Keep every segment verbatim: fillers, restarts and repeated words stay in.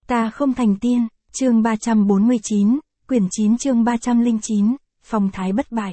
Ta không thành tiên, chương ba trăm bốn mươi chín, quyển chín chương ba trăm lẻ chín, phong thái bất bại.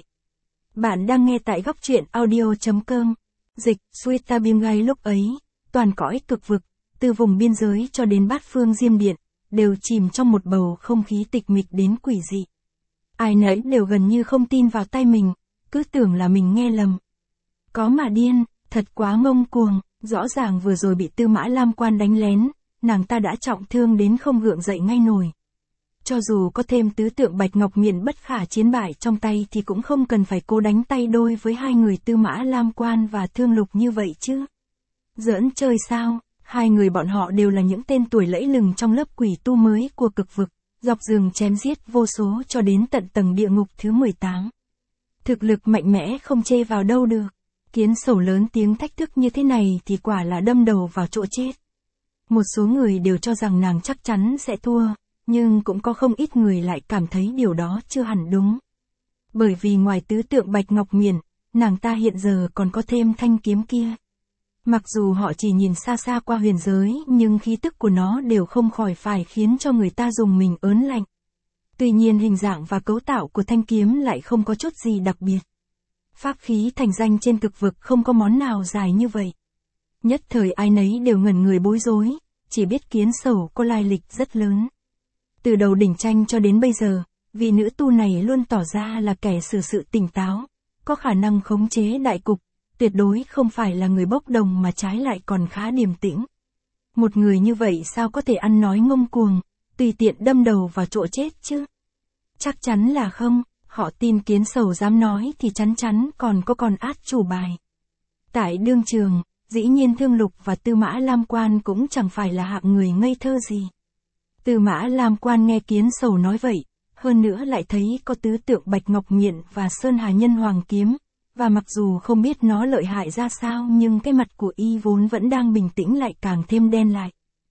Bạn đang nghe tại góc truyện audio.com. Dịch, Sweetabimgai lúc ấy, toàn cõi cực vực, từ vùng biên giới cho đến bát phương diêm điện, đều chìm trong một bầu không khí tịch mịch đến quỷ dị. Ai nấy đều gần như không tin vào tay mình, cứ tưởng là mình nghe lầm. Có mà điên, thật quá ngông cuồng, rõ ràng vừa rồi bị Tư Mã Lam Quan đánh lén, nàng ta đã trọng thương đến không gượng dậy ngay nổi. Cho dù có thêm tứ tượng Bạch Ngọc Miện bất khả chiến bại trong tay thì cũng không cần phải cố đánh tay đôi với hai người Tư Mã Lam Quan và Thương Lục như vậy chứ. Giỡn chơi sao, hai người bọn họ đều là những tên tuổi lẫy lừng trong lớp quỷ tu mới của cực vực, dọc rừng chém giết vô số cho đến tận tầng địa ngục thứ mười tám. Thực lực mạnh mẽ không chê vào đâu được. Kiến Sầu lớn tiếng thách thức như thế này thì quả là đâm đầu vào chỗ chết. Một số người đều cho rằng nàng chắc chắn sẽ thua, nhưng cũng có không ít người lại cảm thấy điều đó chưa hẳn đúng. Bởi vì ngoài tứ tượng Bạch Ngọc Miện, nàng ta hiện giờ còn có thêm thanh kiếm kia. Mặc dù họ chỉ nhìn xa xa qua huyền giới, nhưng khí tức của nó đều không khỏi phải khiến cho người ta dùng mình ớn lạnh. Tuy nhiên hình dạng và cấu tạo của thanh kiếm lại không có chút gì đặc biệt. Pháp khí thành danh trên cực vực không có món nào dài như vậy. Nhất thời ai nấy đều ngẩn người bối rối, chỉ biết Kiến Sầu có lai lịch rất lớn. Từ đầu đỉnh tranh cho đến bây giờ, vị nữ tu này luôn tỏ ra là kẻ xử sự tỉnh táo, có khả năng khống chế đại cục, tuyệt đối không phải là người bốc đồng mà trái lại còn khá điềm tĩnh. Một người như vậy sao có thể ăn nói ngông cuồng, tùy tiện đâm đầu vào chỗ chết chứ? Chắc chắn là không, họ tin Kiến Sầu dám nói thì chắn chắn còn có con át chủ bài. Tại đương trường, dĩ nhiên Thương Lục và Tư Mã Lam Quan cũng chẳng phải là hạng người ngây thơ gì. Tư Mã Lam Quan nghe Kiến Sầu nói vậy, hơn nữa lại thấy có tứ tượng Bạch Ngọc Miện và Sơn Hà Nhân Hoàng Kiếm, và mặc dù không biết nó lợi hại ra sao nhưng cái mặt của y vốn vẫn đang bình tĩnh lại càng thêm đen lại.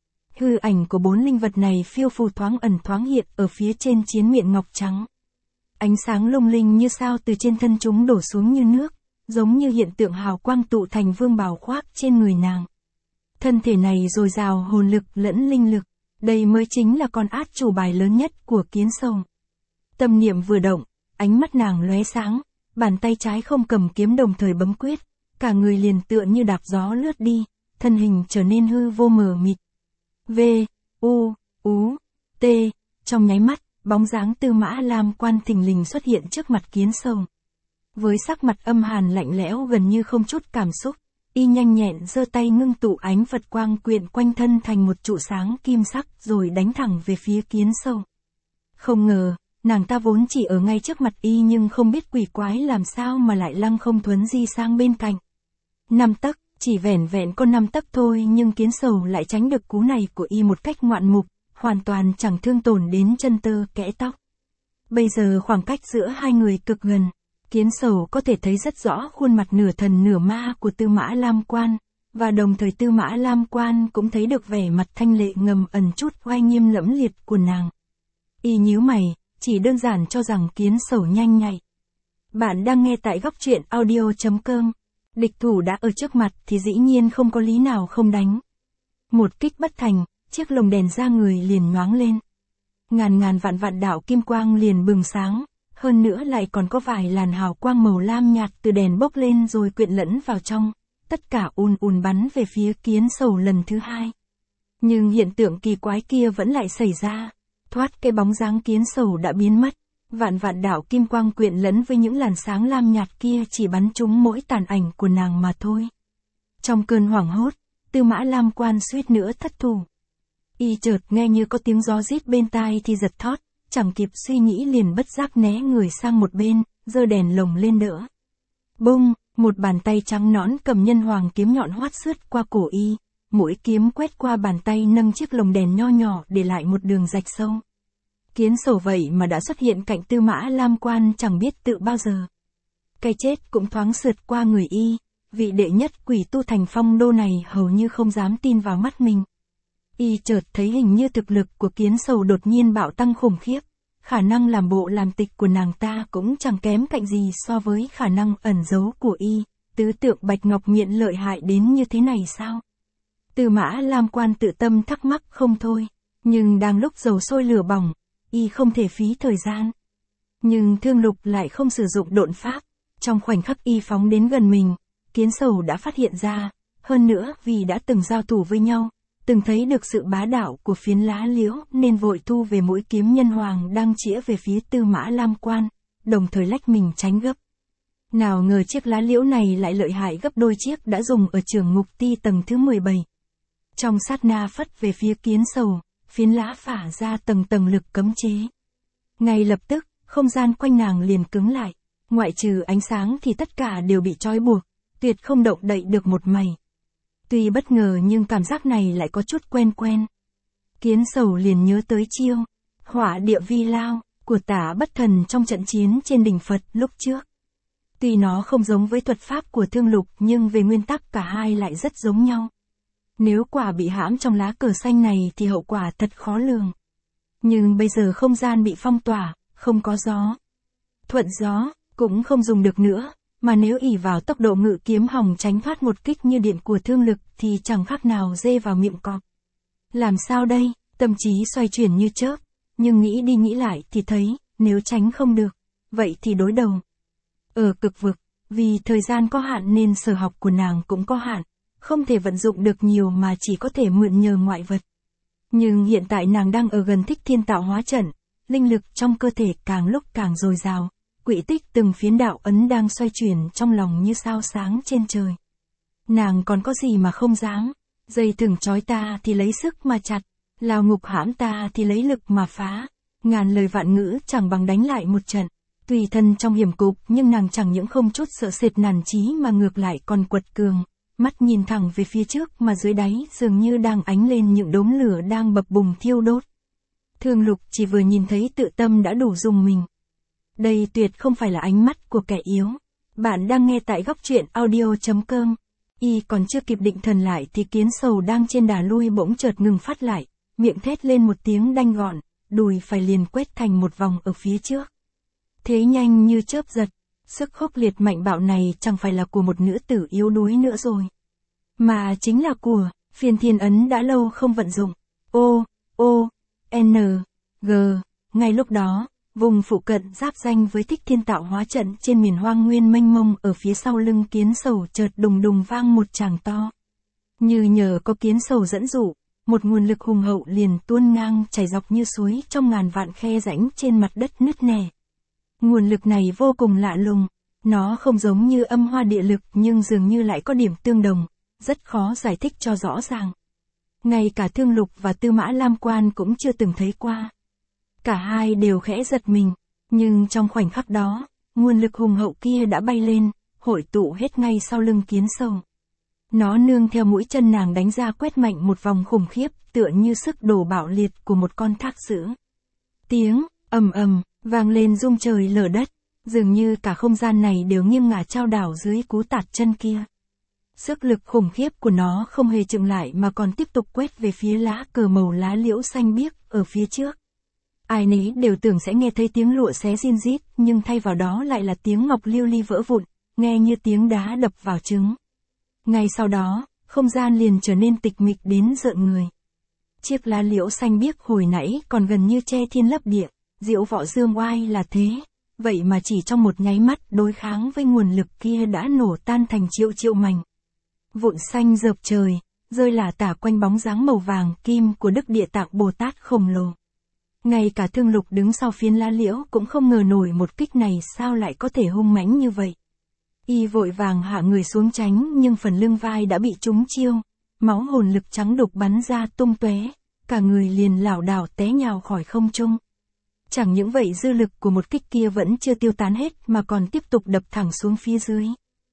Hư ảnh của bốn linh vật này phiêu phù thoáng ẩn thoáng hiện ở phía trên chiến miện ngọc trắng. Ánh sáng lung linh như sao từ trên thân chúng đổ xuống như nước, giống như hiện tượng hào quang tụ thành vương bào khoác trên người nàng. Thân thể này dồi dào hồn lực lẫn linh lực, đây mới chính là con át chủ bài lớn nhất của Kiến Sầu. Tâm niệm vừa động, ánh mắt nàng lóe sáng, bàn tay trái không cầm kiếm đồng thời bấm quyết, cả người liền tựa như đạp gió lướt đi, thân hình trở nên hư vô mờ mịt. V, U, Ú, T, trong nháy mắt, bóng dáng Tư Mã Lam Quan thình lình xuất hiện trước mặt Kiến Sầu. Với sắc mặt âm hàn lạnh lẽo gần như không chút cảm xúc, y nhanh nhẹn giơ tay ngưng tụ ánh Phật quang quyện quanh thân thành một trụ sáng kim sắc rồi đánh thẳng về phía Kiến Sầu. Không ngờ, nàng ta vốn chỉ ở ngay trước mặt y nhưng không biết quỷ quái làm sao mà lại lăng không thuấn di sang bên cạnh. Năm tấc, chỉ vẻn vẹn có năm tấc thôi nhưng Kiến Sầu lại tránh được cú này của y một cách ngoạn mục, hoàn toàn chẳng thương tổn đến chân tơ kẽ tóc. Bây giờ khoảng cách giữa hai người cực gần, Kiến Sầu có thể thấy rất rõ khuôn mặt nửa thần nửa ma của Tư Mã Lam Quan, và đồng thời Tư Mã Lam Quan cũng thấy được vẻ mặt thanh lệ ngầm ẩn chút oai nghiêm lẫm liệt của nàng. Y nhíu mày, chỉ đơn giản cho rằng Kiến Sầu nhanh nhạy. Bạn đang nghe tại góc truyện audio.com. Địch thủ đã ở trước mặt thì dĩ nhiên không có lý nào không đánh. Một kích bất thành, chiếc lồng đèn ra người liền nhoáng lên. Ngàn ngàn vạn vạn đạo kim quang liền bừng sáng, hơn nữa lại còn có vài làn hào quang màu lam nhạt từ đèn bốc lên rồi quyện lẫn vào trong, tất cả ùn ùn bắn về phía Kiến Sầu lần thứ hai. Nhưng hiện tượng kỳ quái kia vẫn lại xảy ra, thoát cái bóng dáng Kiến Sầu đã biến mất, vạn vạn đạo kim quang quyện lẫn với những làn sáng lam nhạt kia chỉ bắn trúng mỗi tàn ảnh của nàng mà thôi. Trong cơn hoảng hốt, Tư Mã Lam Quan suýt nữa thất thủ. Y chợt nghe như có tiếng gió rít bên tai thì giật thót, chẳng kịp suy nghĩ liền bất giác né người sang một bên, giơ đèn lồng lên đỡ. Bung, một bàn tay trắng nõn cầm nhân hoàng kiếm nhọn hoắt sướt qua cổ y, mũi kiếm quét qua bàn tay nâng chiếc lồng đèn nho nhỏ để lại một đường rạch sâu. Kiến Sầu vậy mà đã xuất hiện cạnh Tư Mã Lam Quan chẳng biết tự bao giờ. Cái chết cũng thoáng sượt qua người y, vị đệ nhất quỷ tu thành phong đô này hầu như không dám tin vào mắt mình. Y chợt thấy hình như thực lực của Kiến Sầu đột nhiên bạo tăng khủng khiếp, khả năng làm bộ làm tịch của nàng ta cũng chẳng kém cạnh gì so với khả năng ẩn giấu của y, tứ tượng Bạch Ngọc Miện lợi hại đến như thế này sao? Tư Mã Lam Quan tự tâm thắc mắc không thôi, Nhưng đang lúc dầu sôi lửa bỏng, y không thể phí thời gian. Nhưng Thương Lục lại không sử dụng độn pháp. Trong khoảnh khắc y phóng đến gần mình, Kiến Sầu đã phát hiện ra. Hơn nữa vì đã từng giao thủ với nhau, từng thấy được sự bá đạo của phiến lá liễu nên vội thu về mũi kiếm nhân hoàng đang chĩa về phía Tư Mã Lam Quan, đồng thời lách mình tránh gấp. Nào ngờ chiếc lá liễu này lại lợi hại gấp đôi chiếc đã dùng ở trường ngục ti tầng thứ mười bảy. Trong sát na phất về phía Kiến Sầu, phiến lá phả ra tầng tầng lực cấm chế. Ngay lập tức, không gian quanh nàng liền cứng lại, ngoại trừ ánh sáng thì tất cả đều bị trói buộc, tuyệt không động đậy được một mảy. Tuy bất ngờ nhưng cảm giác này lại có chút quen quen. Kiến Sầu liền nhớ tới chiêu hỏa địa vi lao của Tả Bất Thần trong trận chiến trên đỉnh Phật lúc trước. Tuy nó không giống với thuật pháp của Thương Lục nhưng về nguyên tắc cả hai lại rất giống nhau. Nếu quả bị hãm trong lá cờ xanh này thì hậu quả thật khó lường. Nhưng bây giờ không gian bị phong tỏa, không có gió. Thuận gió, cũng không dùng được nữa, mà nếu ỷ vào tốc độ ngự kiếm hòng tránh thoát một kích như điện của Thương Lực thì chẳng khác nào dê vào miệng cọp. Làm sao đây, tâm trí xoay chuyển như chớp, nhưng nghĩ đi nghĩ lại thì thấy, nếu tránh không được, vậy thì đối đầu. Ở cực vực, vì thời gian có hạn nên sở học của nàng cũng có hạn, không thể vận dụng được nhiều mà chỉ có thể mượn nhờ ngoại vật. Nhưng hiện tại nàng đang ở gần Thích Thiên Tạo Hóa Trận, linh lực trong cơ thể càng lúc càng dồi dào, quỹ tích từng phiến đạo ấn đang xoay chuyển trong lòng như sao sáng trên trời. Nàng còn có gì mà không dám, dây thừng trói ta thì lấy sức mà chặt, lao ngục hãm ta thì lấy lực mà phá, ngàn lời vạn ngữ chẳng bằng đánh lại một trận. Tùy thân trong hiểm cục nhưng nàng chẳng những không chút sợ sệt nản chí mà ngược lại còn quật cường, mắt nhìn thẳng về phía trước mà dưới đáy dường như đang ánh lên những đốm lửa đang bập bùng thiêu đốt. Thương Lục chỉ vừa nhìn thấy tự tâm đã đủ dùng mình. Đây tuyệt không phải là ánh mắt của kẻ yếu. Bạn đang nghe tại góc truyện audio chấm com. Y còn chưa kịp định thần lại thì Kiến Sầu đang trên đà lui bỗng chợt ngừng phát lại, miệng thét lên một tiếng đanh gọn, đùi phải liền quét thành một vòng ở phía trước. Thế nhanh như chớp giật, sức khốc liệt mạnh bạo này chẳng phải là của một nữ tử yếu đuối nữa rồi, mà chính là của Phiên Thiên Ấn đã lâu không vận dụng. O, O, N, G. Ngay lúc đó, vùng phụ cận giáp danh với Thích Thiên Tạo Hóa Trận trên miền hoang nguyên mênh mông ở phía sau lưng Kiến Sầu chợt đùng đùng vang một tràng to. Như nhờ có Kiến Sầu dẫn dụ, một nguồn lực hùng hậu liền tuôn ngang chảy dọc như suối trong ngàn vạn khe rãnh trên mặt đất nứt nẻ. Nguồn lực này vô cùng lạ lùng, nó không giống như âm hoa địa lực nhưng dường như lại có điểm tương đồng, rất khó giải thích cho rõ ràng. Ngay cả Thương Lục và Tư Mã Lam Quan cũng chưa từng thấy qua. Cả hai đều khẽ giật mình, nhưng trong khoảnh khắc đó, nguồn lực hùng hậu kia đã bay lên, hội tụ hết ngay sau lưng Kiến Sầu. Nó nương theo mũi chân nàng đánh ra quét mạnh một vòng khủng khiếp, tựa như sức đổ bạo liệt của một con thác dữ. Tiếng ầm ầm vang lên rung trời lở đất, dường như cả không gian này đều nghiêng ngả chao đảo dưới cú tạt chân kia. Sức lực khủng khiếp của nó không hề chững lại mà còn tiếp tục quét về phía lá cờ màu lá liễu xanh biếc ở phía trước. Ai nấy đều tưởng sẽ nghe thấy tiếng lụa xé rin rít, nhưng thay vào đó lại là tiếng ngọc lưu ly vỡ vụn, nghe như tiếng đá đập vào trứng. Ngay sau đó, không gian liền trở nên tịch mịch đến rợn người. Chiếc lá liễu xanh biếc hồi nãy còn gần như che thiên lấp địa, diệu võ dương oai là thế, vậy mà chỉ trong một nháy mắt đối kháng với nguồn lực kia đã nổ tan thành triệu triệu mảnh. Vụn xanh rợp trời, rơi lả tả quanh bóng dáng màu vàng kim của Đức Địa Tạng Bồ Tát khổng lồ. Ngay cả Thương Lục đứng sau phiến lá liễu cũng không ngờ nổi một kích này sao lại có thể hung mãnh như vậy. Y vội vàng hạ người xuống tránh nhưng phần lưng vai đã bị trúng chiêu, máu hồn lực trắng đục bắn ra tung tóe, cả người liền lảo đảo té nhào khỏi không trung. Chẳng những vậy dư lực của một kích kia vẫn chưa tiêu tán hết mà còn tiếp tục đập thẳng xuống phía dưới.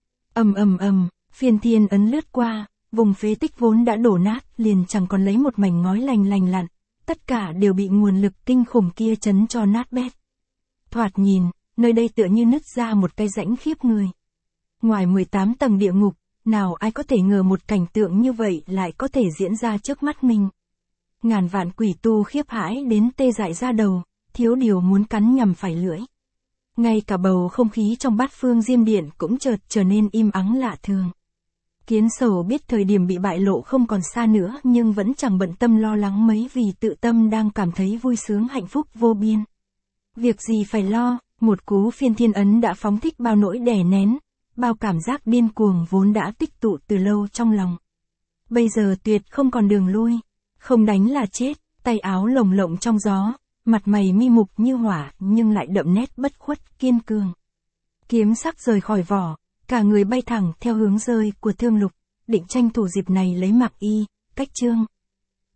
Ầm ầm ầm, Phiên Thiên Ấn lướt qua, vùng phế tích vốn đã đổ nát liền chẳng còn lấy một mảnh ngói lành lành lặn, tất cả đều bị nguồn lực kinh khủng kia chấn cho nát bét. Thoạt nhìn, nơi đây tựa như nứt ra một cái rãnh khiếp người. Ngoài mười tám tầng địa ngục, nào ai có thể ngờ một cảnh tượng như vậy lại có thể diễn ra trước mắt mình. Ngàn vạn quỷ tu khiếp hãi đến tê dại ra đầu, thiếu điều muốn cắn nhằm phải lưỡi. Ngay cả bầu không khí trong bát phương diêm điện cũng chợt trở nên im ắng lạ thường. Kiến Sầu biết thời điểm bị bại lộ không còn xa nữa nhưng vẫn chẳng bận tâm lo lắng mấy vì tự tâm đang cảm thấy vui sướng hạnh phúc vô biên. Việc gì phải lo, một cú phiên thiên ấn đã phóng thích bao nỗi đè nén, bao cảm giác điên cuồng vốn đã tích tụ từ lâu trong lòng. Bây giờ tuyệt không còn đường lui, không đánh là chết, tay áo lồng lộng trong gió, mặt mày mi mục như hỏa nhưng lại đậm nét bất khuất kiên cường. Kiếm sắc rời khỏi vỏ, cả người bay thẳng theo hướng rơi của Thương Lục, định tranh thủ dịp này lấy Mạc Y, Cách Trương,